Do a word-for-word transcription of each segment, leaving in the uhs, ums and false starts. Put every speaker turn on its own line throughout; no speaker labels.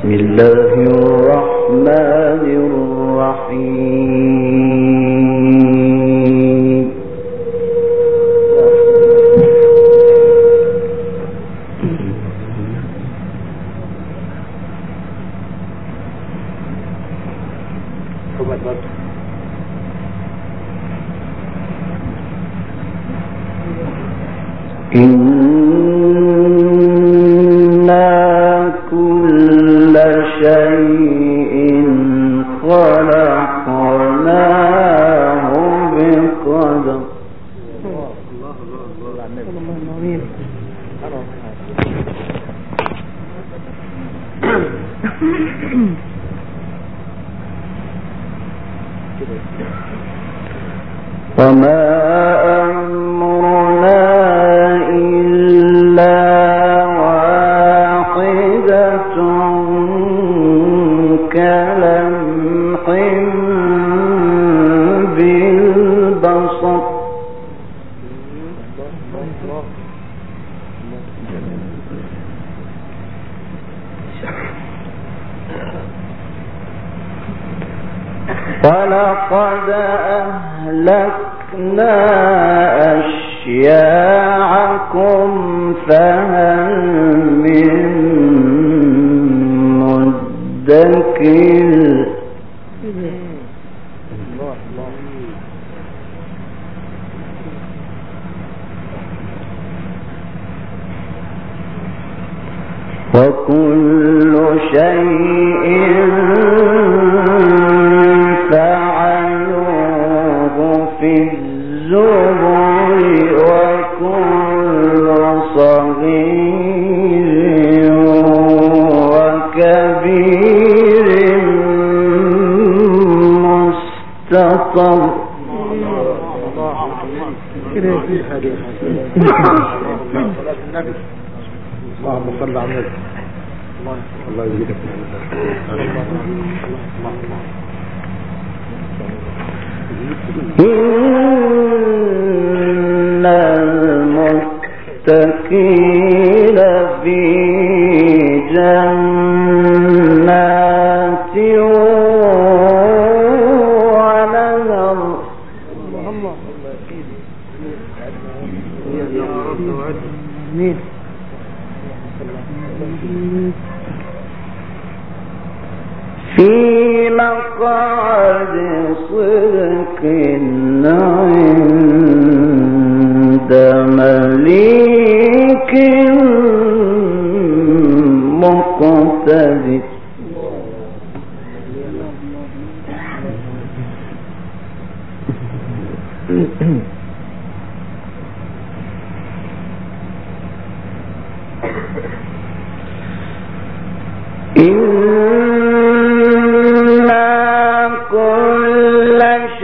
بسم الله الرحمن الرحيم. إنا كل شيء خلقناه بقدر. وما أمرنا إلا واحدة كلمح بالبصر. ولقد أهلكنا أشياعكم فهل من مدكر. وكل شيء فعلوه في الزبر وكل صغير وكبير مستطر.
اللهم صل على النبي. الله يجزيك
إن المتقين في جنات ونهر. في مقعد صدق عند مليك مقتدر. إنا كل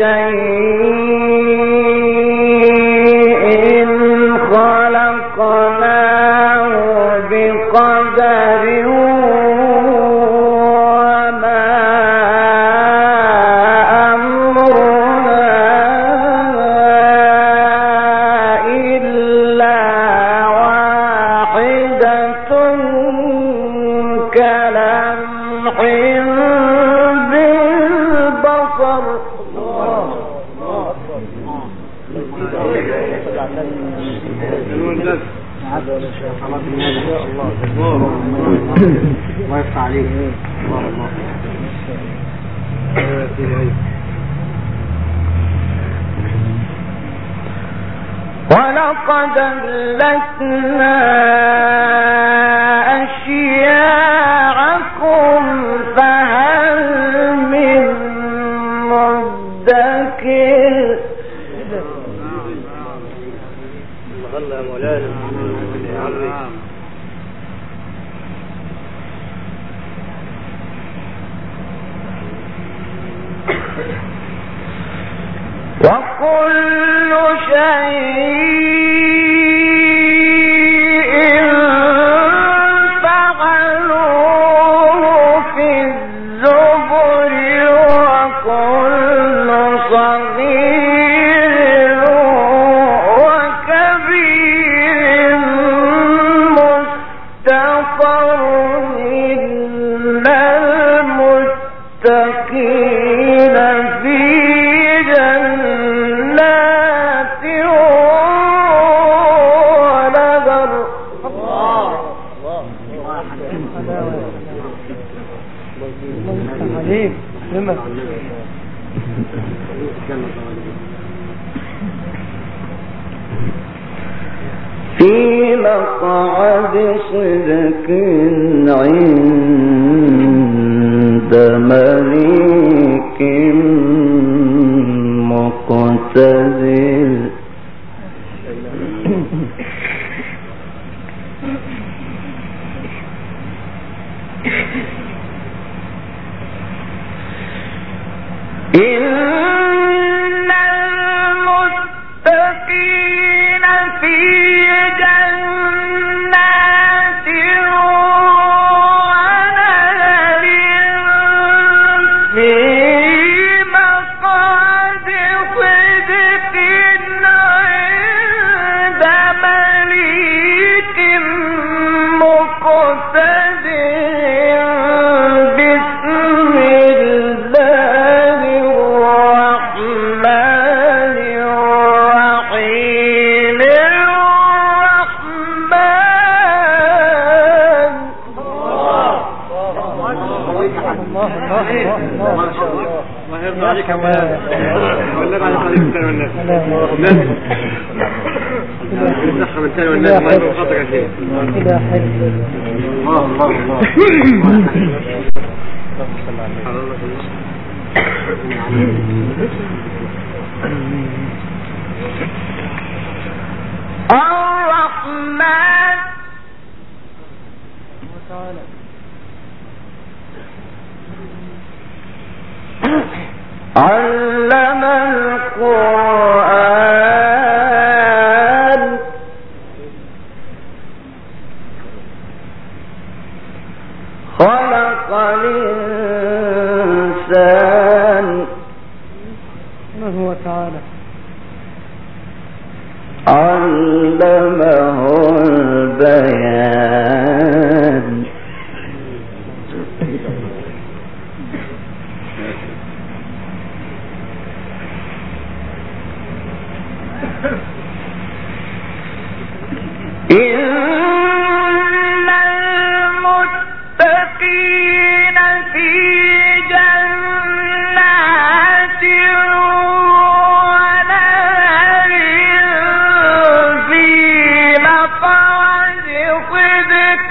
شيء خلقناه بقدر. وما أمرنا إلا واحدة كلمح بالبصر.
ويفتح عليك.
ولقد أهلكنا أشياعكم فهل من مدكر.
الله مولانا يا عمي.
وكل شيء فعلوه في الزبر وكل صغير وكبير مستقر المتقين في جنات ونهر.
الله عليك لما
في مقعد صدق عند مليك مقتدر. إن المتقين في جنات ونهر في مقعد صدق عند مليك مقتدر. بسم الله الرحمن الرحيم.
الله يرضى عليك يا مولانا. والنبي على طريق الثاني والناس الناس بنسخن الثاني والناس الله يرضى خاطرك يا شيخ. الله الله الله
الرحمن علم القرآن خلق الإنسان.
ما هو تعالى
علمه البيان. إن المتقين في جنات ونهر في مقعد صدق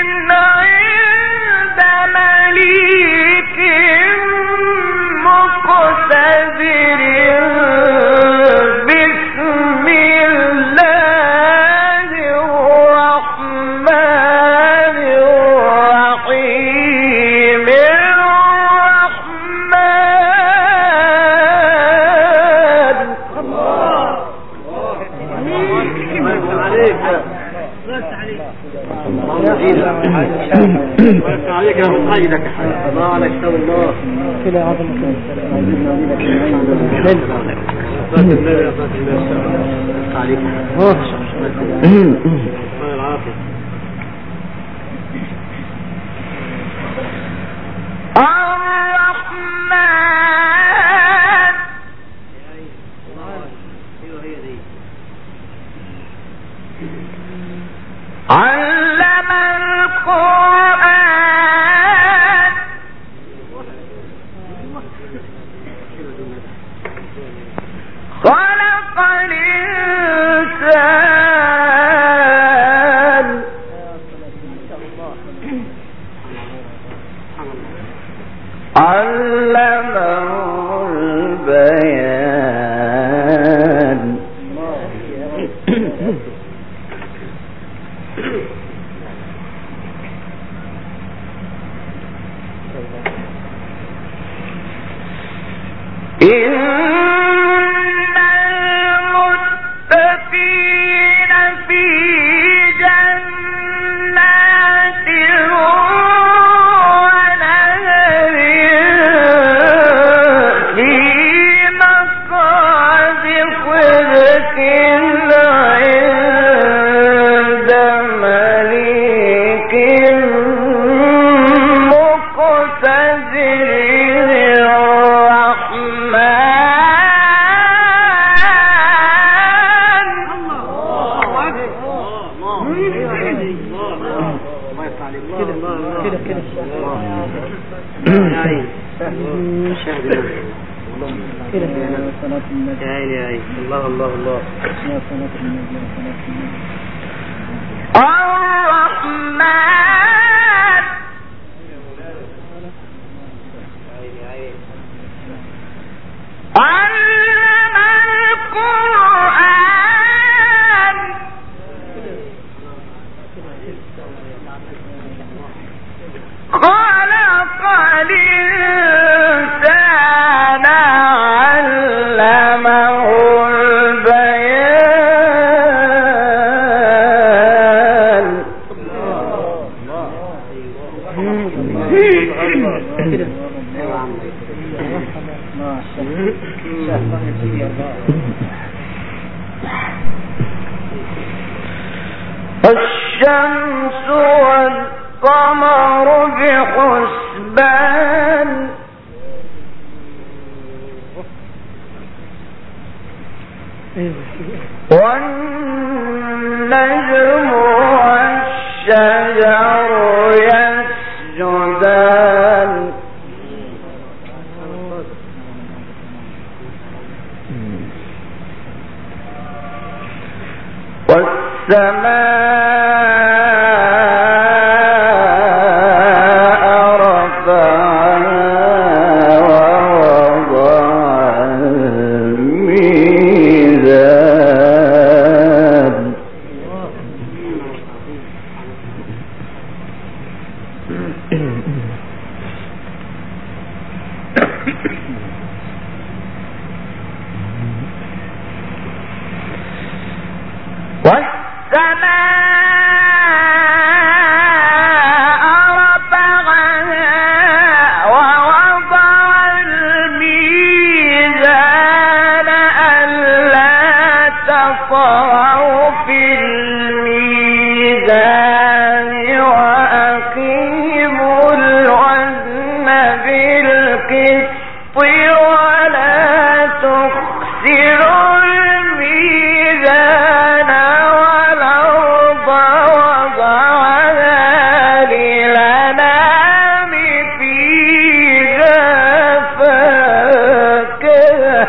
عند مليك مقتدر. بسم الله الرحمن الرحيم.
الله عليك يا مصيدك الله عليك سوى الله
كده عظمة
علم القرآن خلق الإنسان علمه البيان. إن المتقين في جنات ونهر
كده كده كده كده يا عيني يا عيني الله الله الله يا صلاة النبي يا صلاة النبي
الرحمن علم القرآن خلق الإنسان علمه البيان الشمس والقمر بحسبان والنجم والشجر يسجدان والسماء رفعها ووضع الميزان والسماء رفعها ووضع الميزان ألا تطغوا في الميزان وأقيموا الوزن بالقسط ولا تخسروا الميزان والأرض وضعها للأنام فيها فاكهة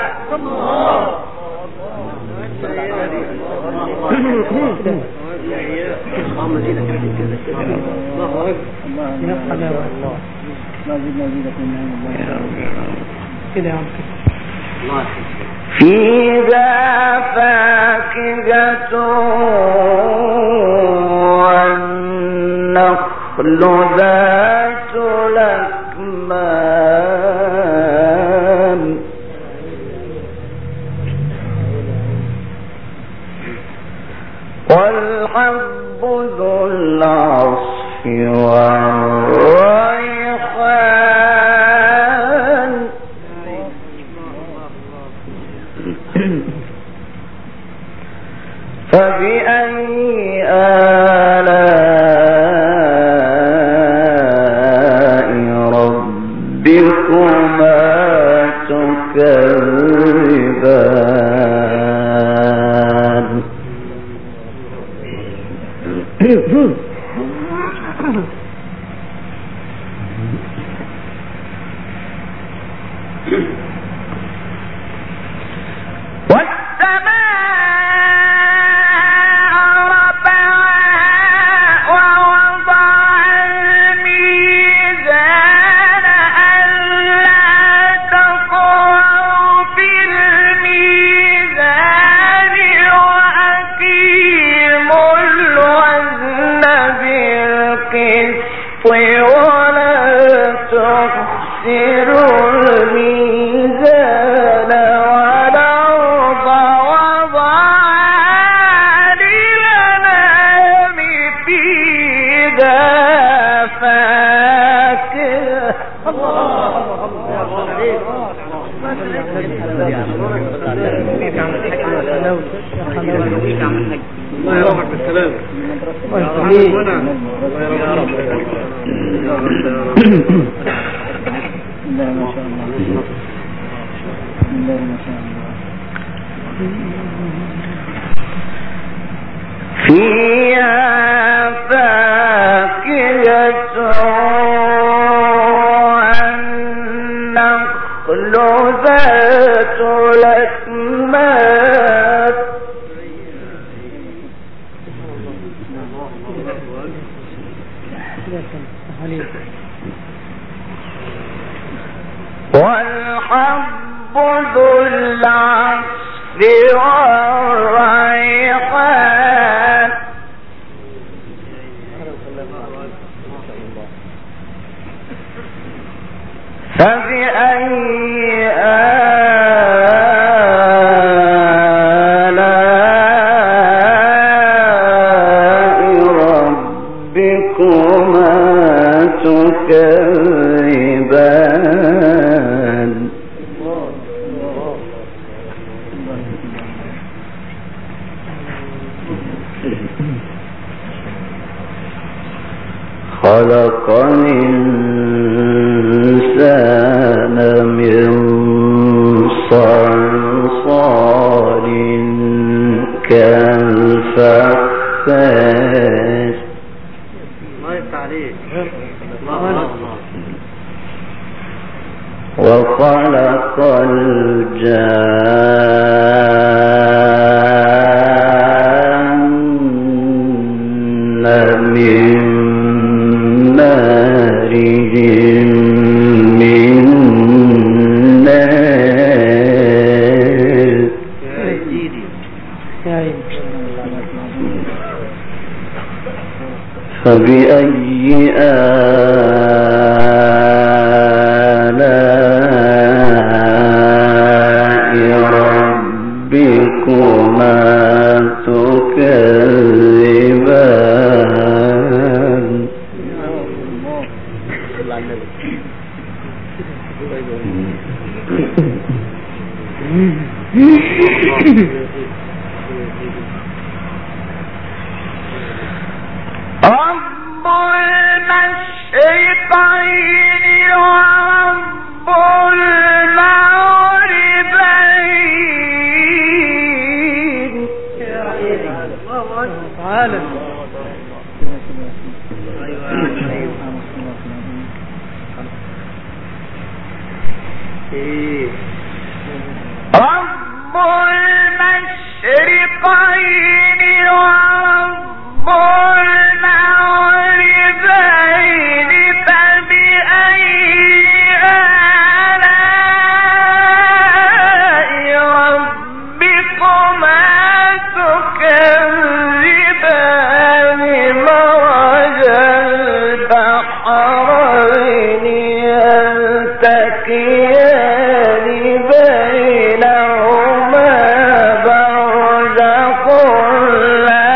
فيها فاكهة والنخل ذات الأكمام والحب ذو العصف والريحان فبأي آلاء ربكما تكذبان
الله يرحمك بالسلام الله يرحمنا الله يرحمك
الله ما شاء الله الله ما شاء الله
فيها فاكهة والحب ذو العصف والريحان فبأي آلاء ربكما تكذبان خلق الإنسان من صلصال كالفخار وخلق الجان من مارج من نار فبأي آلاء ربكما تكذبان رب المشرقين ورب المغربين تعالى رب المشرقين ورب المغربين فبأي آلاء ربكما تكذبان مرج البحرين يلتقيان بينهما برزخ لا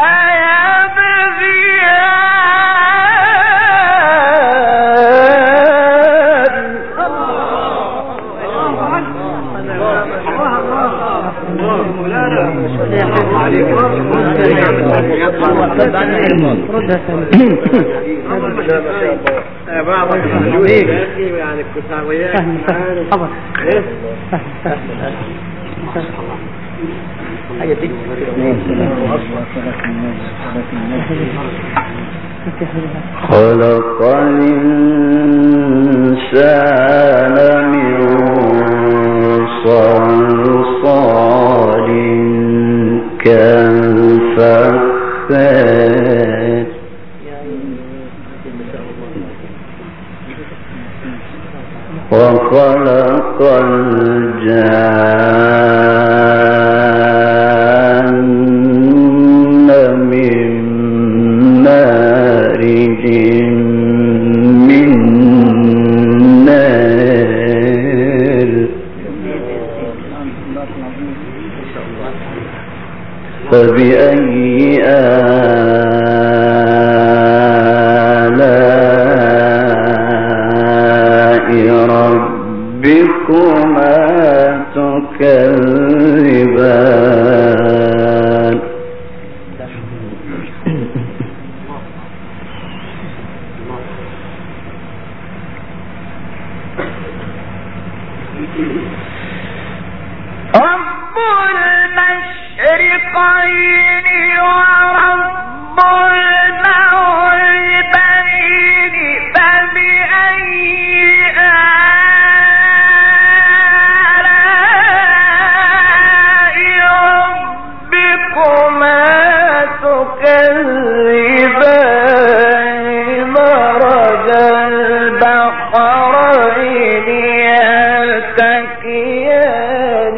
يعني الكساويات خبر خلق الإنسان من صلصال كالفخار وخلق الجان من مارج من نار فبأي آلاء ربكما تكذبان رب المشرقين ورب المغربين فبأي آلاء ربكما تكذبان البحرين يلتقيان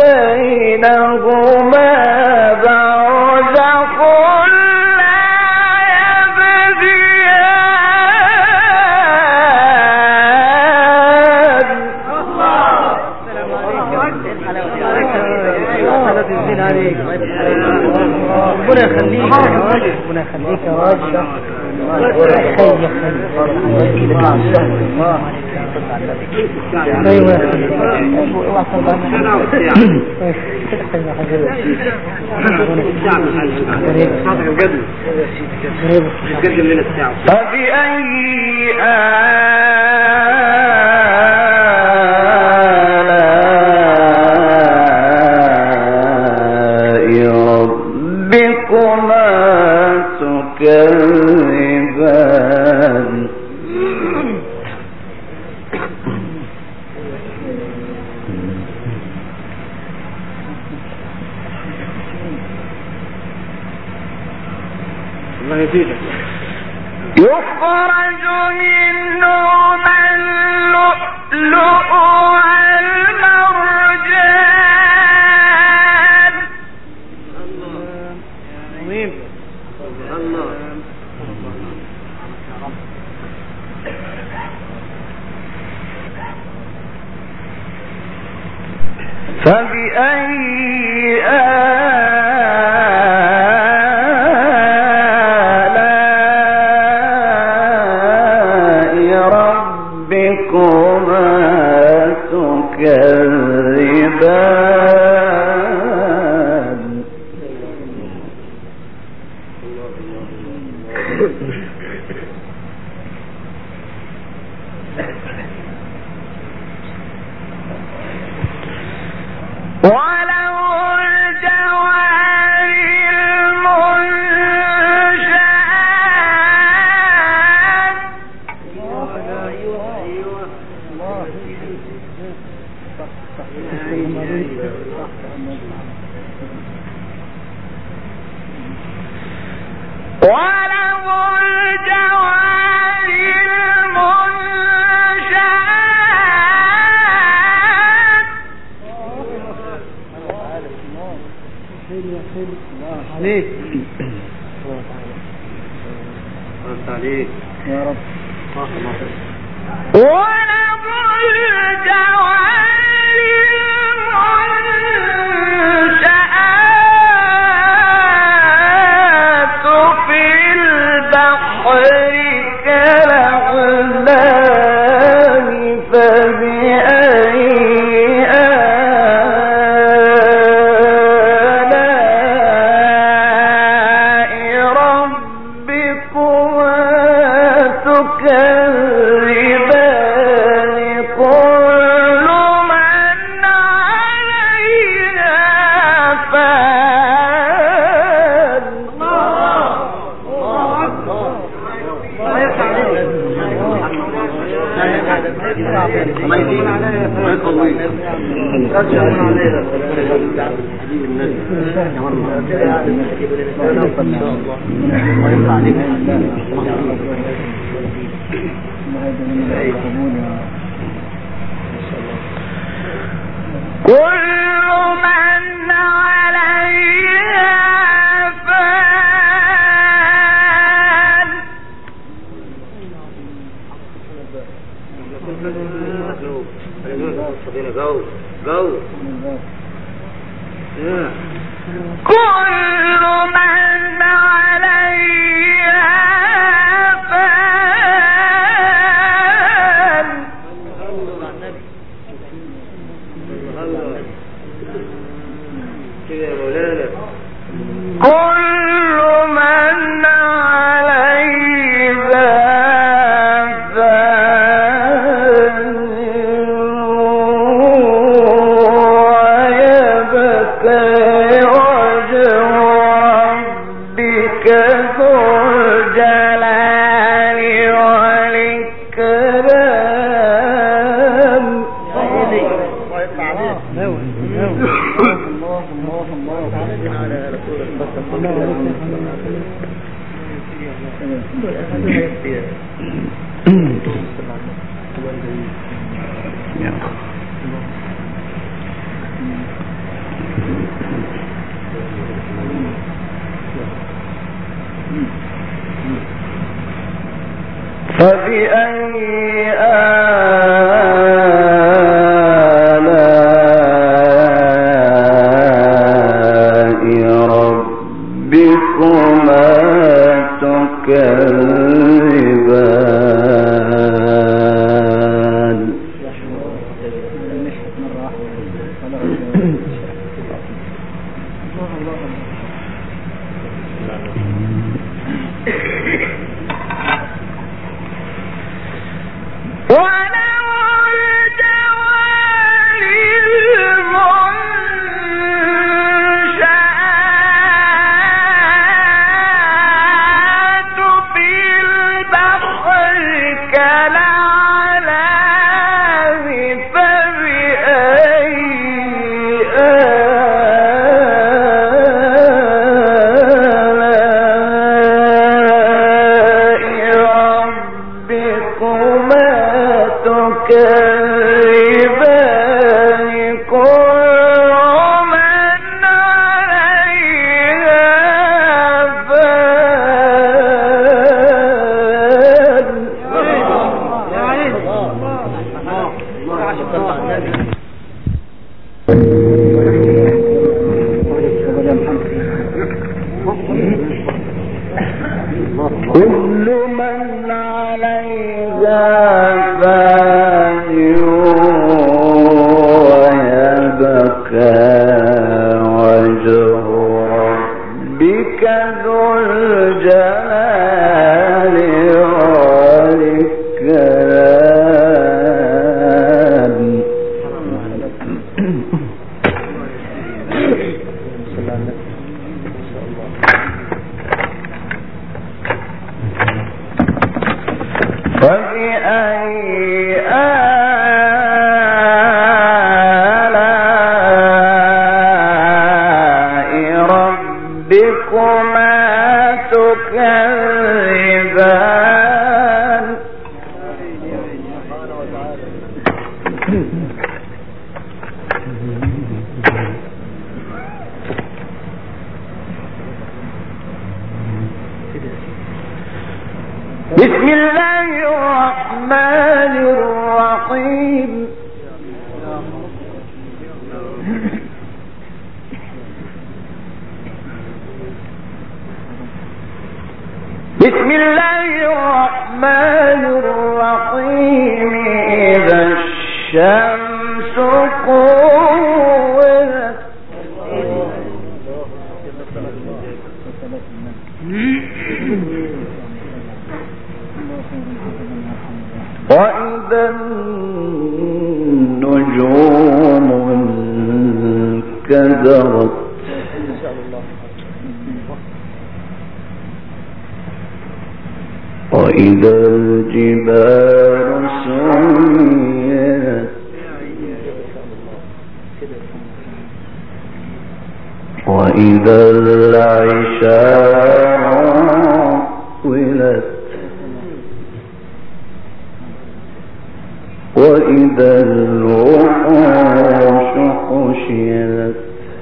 بينهما برزخ لا يبغيان.
ربنا يخليك ربنا يخليك يا راجل. ايوه
فبأي آلاء ربكما تكذبان. يخرج منهما اللؤلؤ والمرجان. فبأي آلاء ربكما تكذبان. وله الجوار المنشآت. وله الجوار المنشآت.
عليك عليك يا رب.
وله الجوار المنشآت في البحر كالأعلام. فبأي آلاء ربكما تكذبان. كل من عليها فان. كل من عليها فان.
Go, go. Yeah.
كل من عليها فان.
كده يا مولانا.
كل من عليها فان. ويبقى وجه ربك ذو الجلال والإكرام. فبأي آلاء ربكما تكذبان كل من عليها فان ويبقى وجه ربك ذو الجلال والإكرام. فبأي آلاء ربكما تكذبان. بسم الله الرحمن الرحيم. بسم الله الرحمن الرحيم. إذا الشمس كورت وإذا النجوم انكدرت وإذا الجبال سيرت وإذا العشار طولت وإذا الوحوش حشرت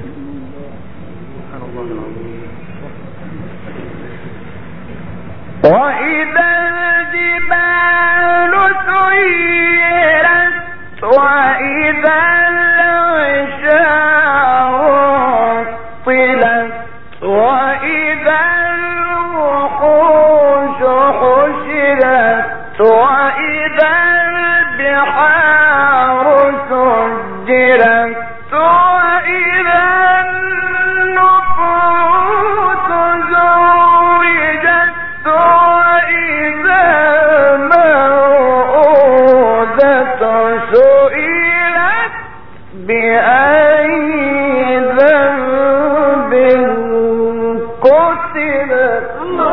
وإذا الجبال سيرت وإذا العشار طلت وإذا الوحوش حشرت وإذا البحار سجرت وإذا النفوس زوجت وإذا الموءودة سئلت بأي ذنب قتلت.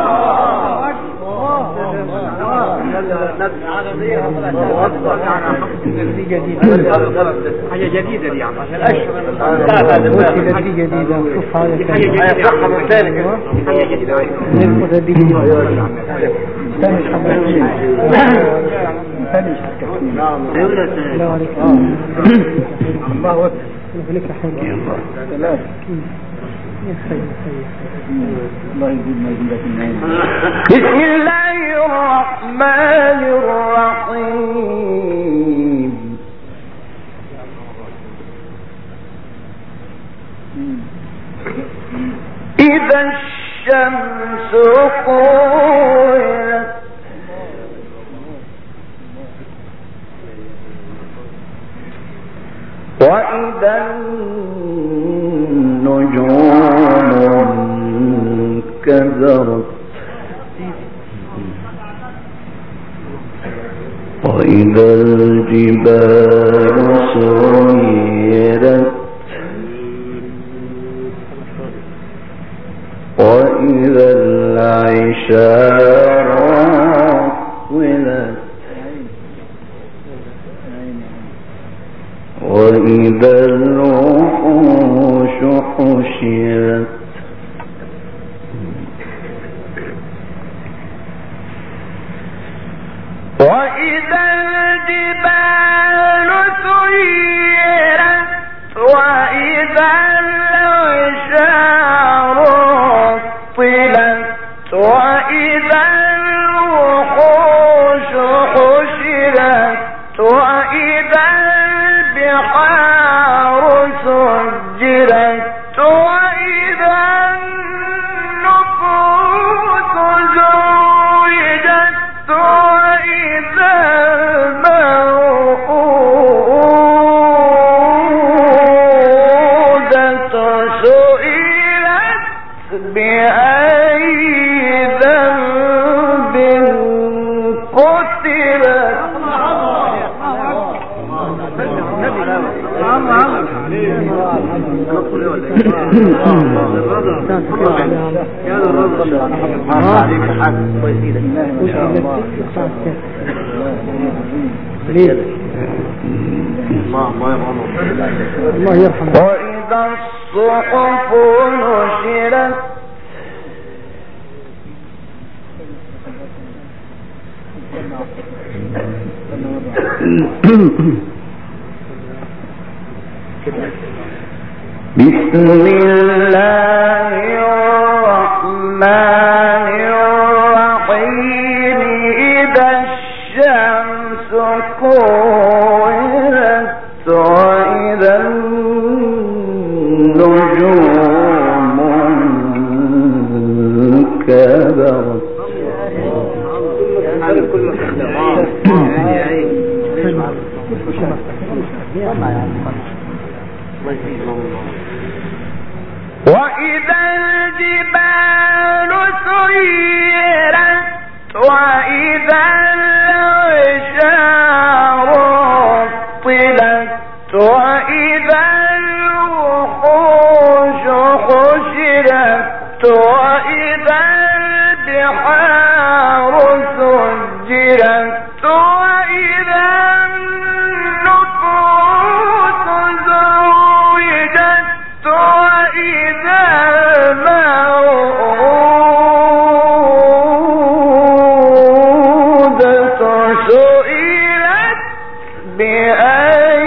حاجة جديدة دي يعني عشان الأشهر
حاجة جديدة شوف حاجة
حاجة جديدة
ثاني
نعم
لا عليك
الله أكبر
لك حاجة
ثلاث
يا خير خير
الله يزيدنا يزيدك النعيم.
بسم الله الرحمن الرحيم. إذا الشمس كورت وإذا النجوم انكدرت وإذا الجبال سيرت وإذا العشار عطلت وإذا الوحوش حشرت وإذا الجبال سيرت وإذا العشار عطلت وإذا الوحوش حشرت وإذا البحار سجرت وإذا النفوس زوجت وإذا الموءودة سئلت بأي ذنب قتلت
الله يرحمه.
وإذا الصحف نشرت بسم الله الرحمن الرحيم. إذا الشمس كورت وإذا النجوم انكدرت وإذا الجبال سيرت وإذا العشار عطلت وإذا الوحوش حشرت وإذا البحار سجرت وإذا النفوس زوجت وإذا الموءودة سئلت بأي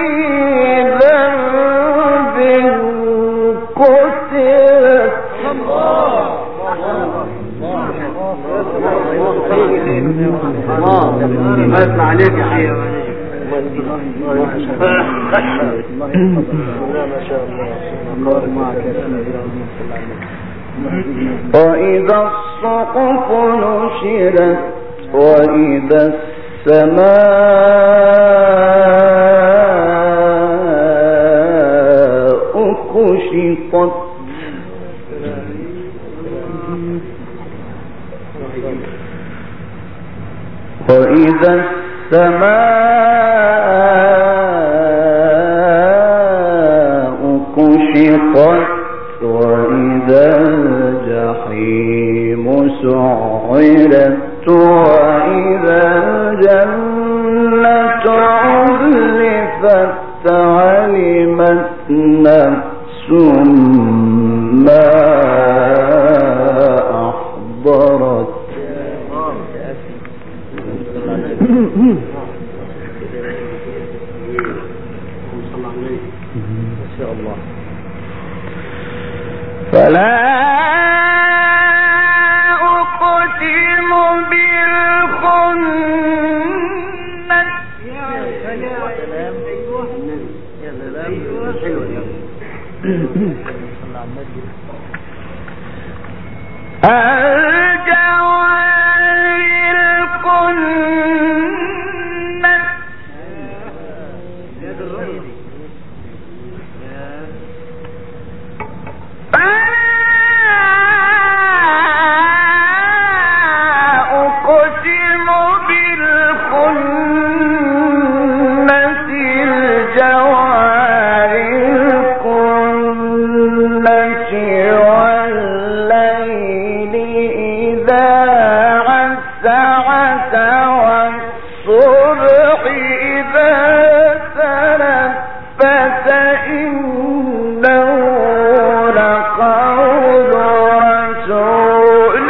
ذنب قتلت
الله يسمع عليك يا حي.
وإذا الصحف نشرت وإذا السماء كشطت وإذا السماء كشطت وإذا الجحيم سعرت وإذا الجنة عزلفت علمت نفس ما أحضرت
ما شاء الله.
فلا أقسم بالخنس
يا سلام. ايوه يا سلام. حلو يا
الجوار الكنس أقسم بالخنس الجوار الكنس والليل إذا عسعس والصبح إذا تنفس إنه لقول رسول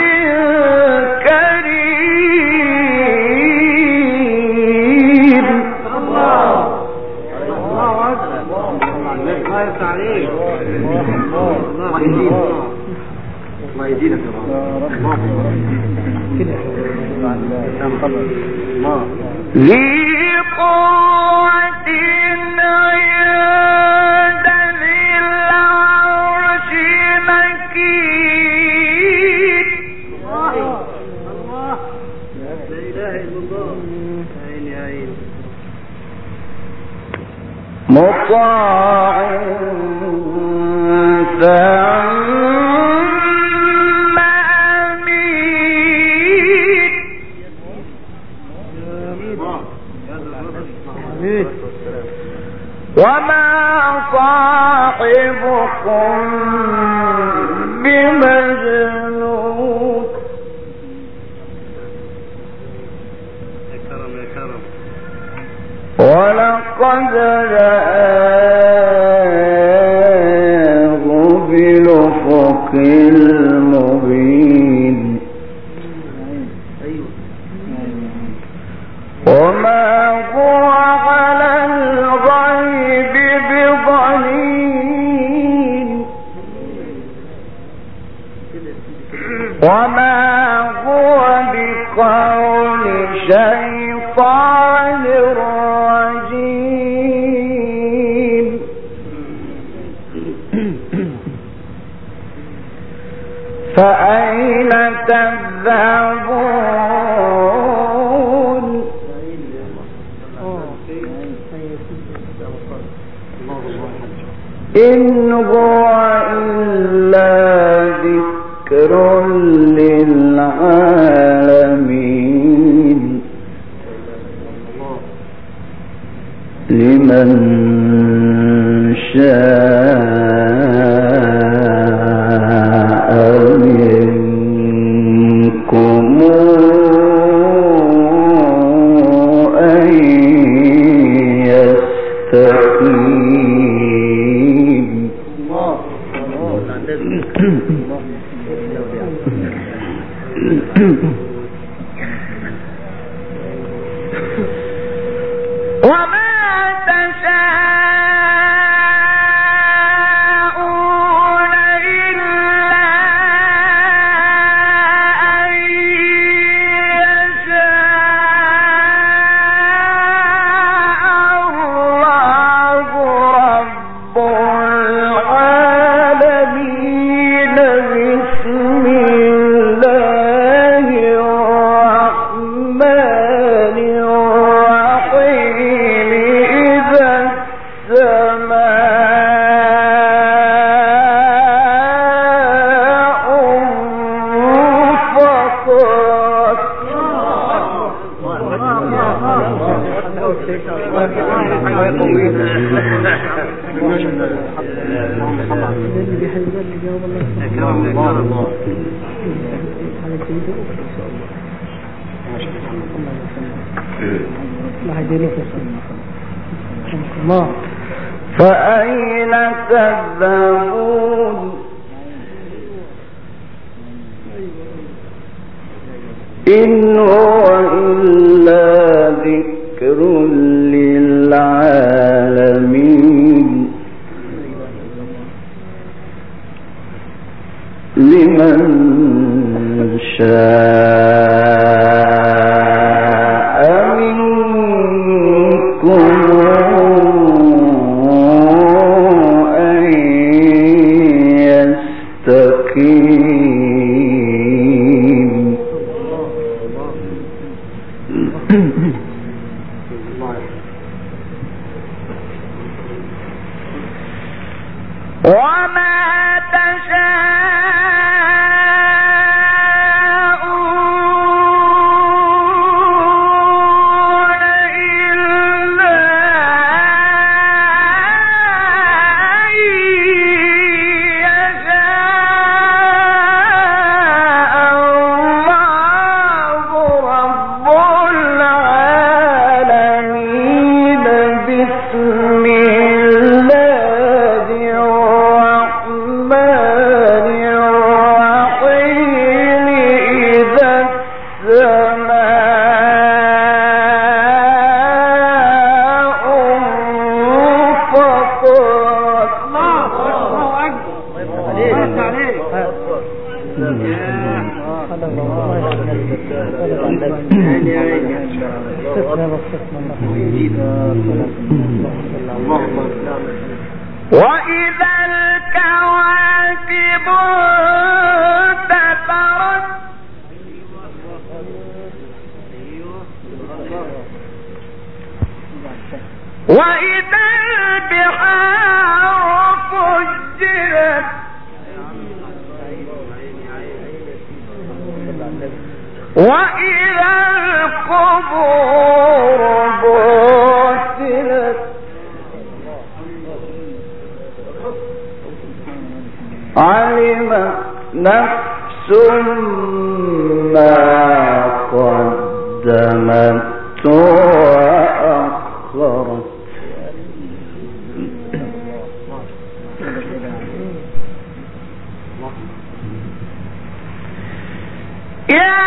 كريم.
الله الله أكبر. الله يفتح عليك. الله يهديك. الله يهديك يا رب.
ذي قوة عند ذي العرش مكين.
الله الله لا إله إلا الله. عيني عيني.
مطاع ثم أمين. وما صاحبكم بمجنون.
يا كرم يا كرم.
ولقد رآه بالأفق المبين.
أيوه.
وما هو على الغيب بضنين. وما هو بقول شيطان رجيم. فأين تذهبون؟ إن هو إلا ذكر للعالمين لمن شاء منكم أن يستقيم. وما تشاءون إلا أن يشاء الله رب العالمين. بسم الله الرحمن الرحيم. إذا السماء انفطرت. فأين تذهبون؟ إن هو إلا ذكر للعالمين أن يستقيم. وما تشاءون إلا أن يشاء الله رب العالمين. بسم الله الرحمن الرحيم. إذا السماء انفطرت. وإذا الكواكب انتثرت. وإذا البحار فجرت. وإذا القبور بعثرت. علم نفس ما قدمت وأخرت. يا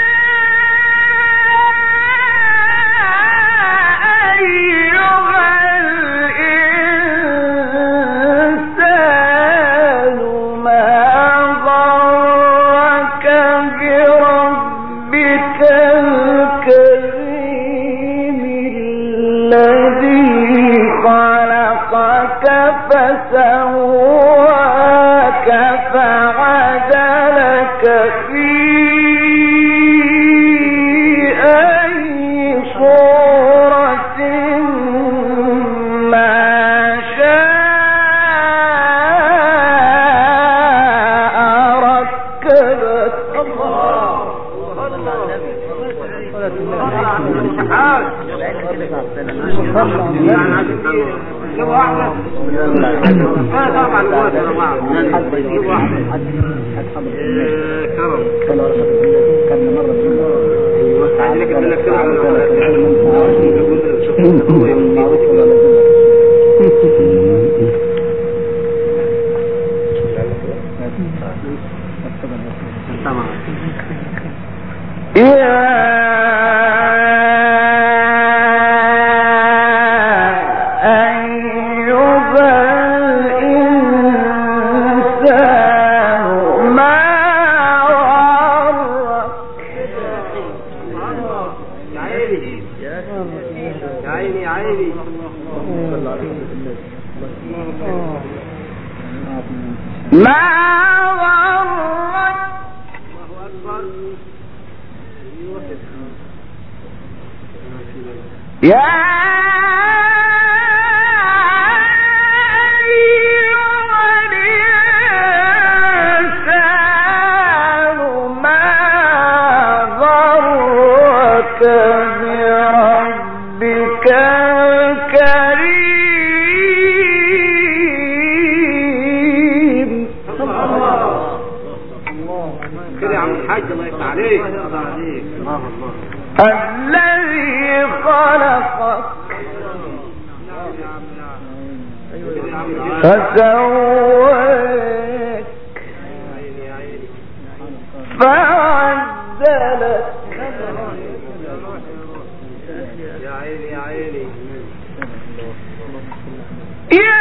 أيها الإنسان ما غرك بربك الكريم الذي خلقك فسواك فعدلك في أي صورة ما شاء ركبك. ما غرك يا بربك الكريم.
كده يا عم الحاج الله يفتح عليك.
الذي خلقك فسواك فعدلك.
يا عيني يا عيني
يا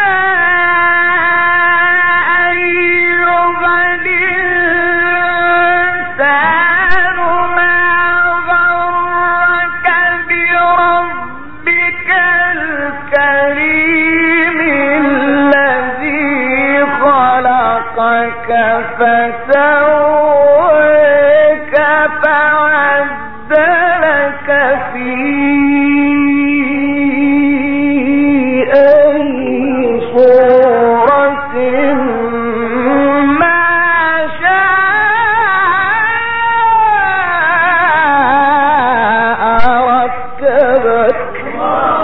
أيها الإنسان ما غرك بربك كركبك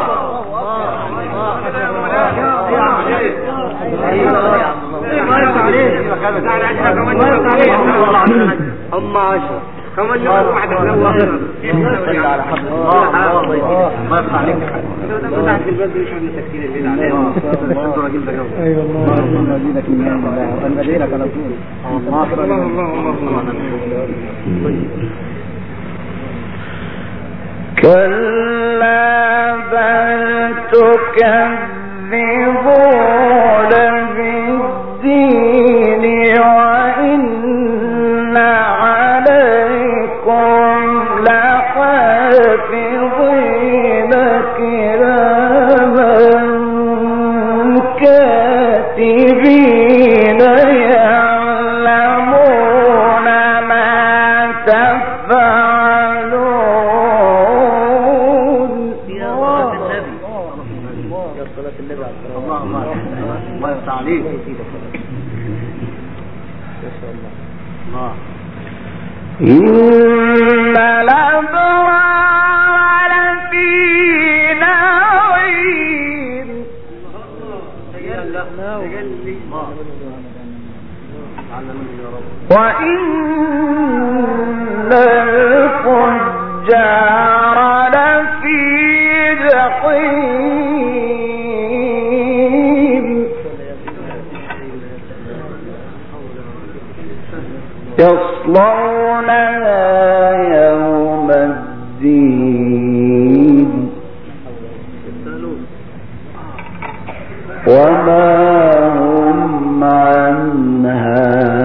هم عشرة كمان نقول واحد الله الله على حد الله ما يفتح عليك فتحت البلد مش عندنا تكتير الليل عليهم الراجل ده جوه
اي والله
المدينه كمان المدينه على طول الله الله الله
كلا بل تكذبون بالدين وإن عليكم لحافظين كراما كاتبين يعلمون ما تفعلون.
الله يفتح عليك الله.
إن الأبرار لفي نعيم وإن الفجار لفي جحيم يصلونها يوم الدين وما هم عنها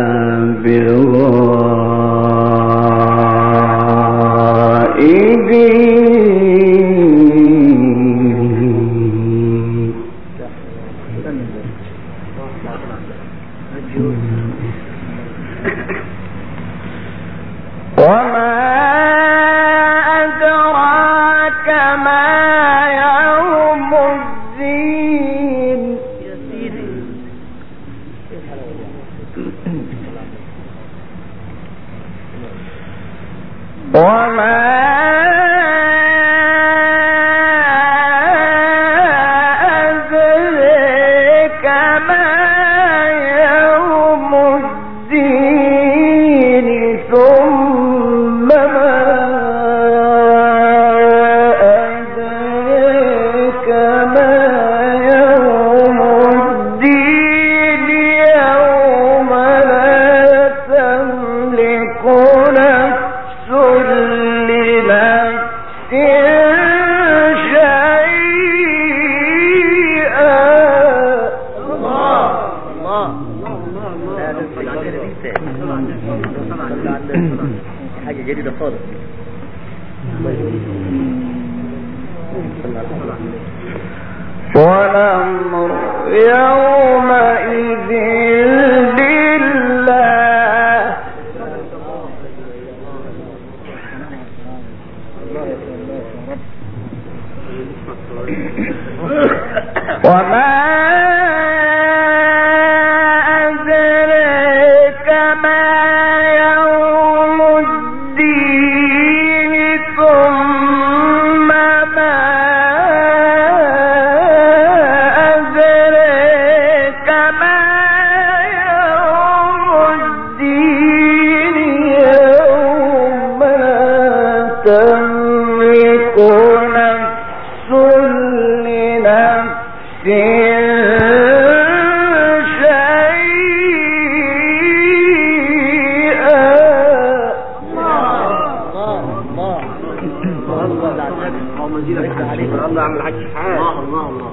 بغائبين. وما أدراك ما يوم الدين. وما أدراك ما يوم الدين ثم ما أدراك ما يوم الدين يوم لا تملك نفس لنفس شيئا. الله الله
حاجة جديدة خالص.
والأمر يومئذ لله وما أدريك ما يوم الدين ثم ما أدريك ما يوم الدين يوم لا تملك نفس لنفس
الله عمل حاجة حاجة الله الله الله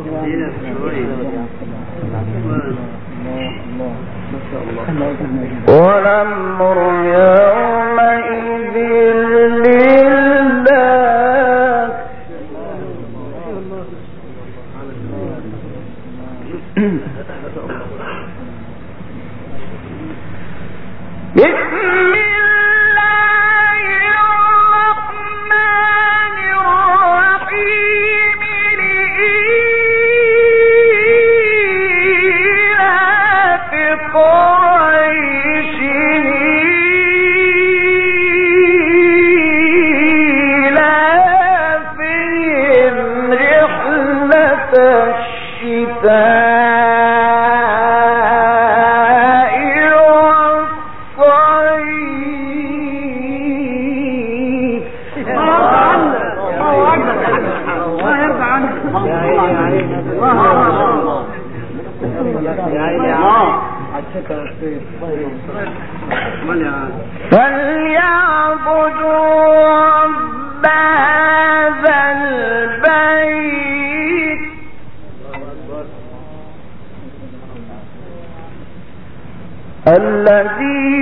والأمر يومئذ لله. بسم الله الرحمن الرحيم. لإيلاف قريش إيلافهم الشتاء والصيف
الله يرضى عنك.
فليعبدوا رب هذا البيت الذي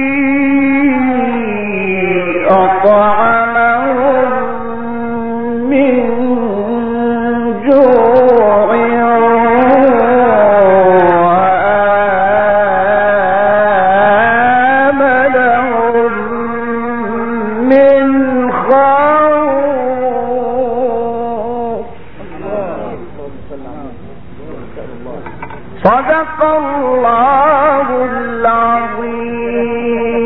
أطعمهم من جوع وآمنهم من خوف. صدق الله العظيم.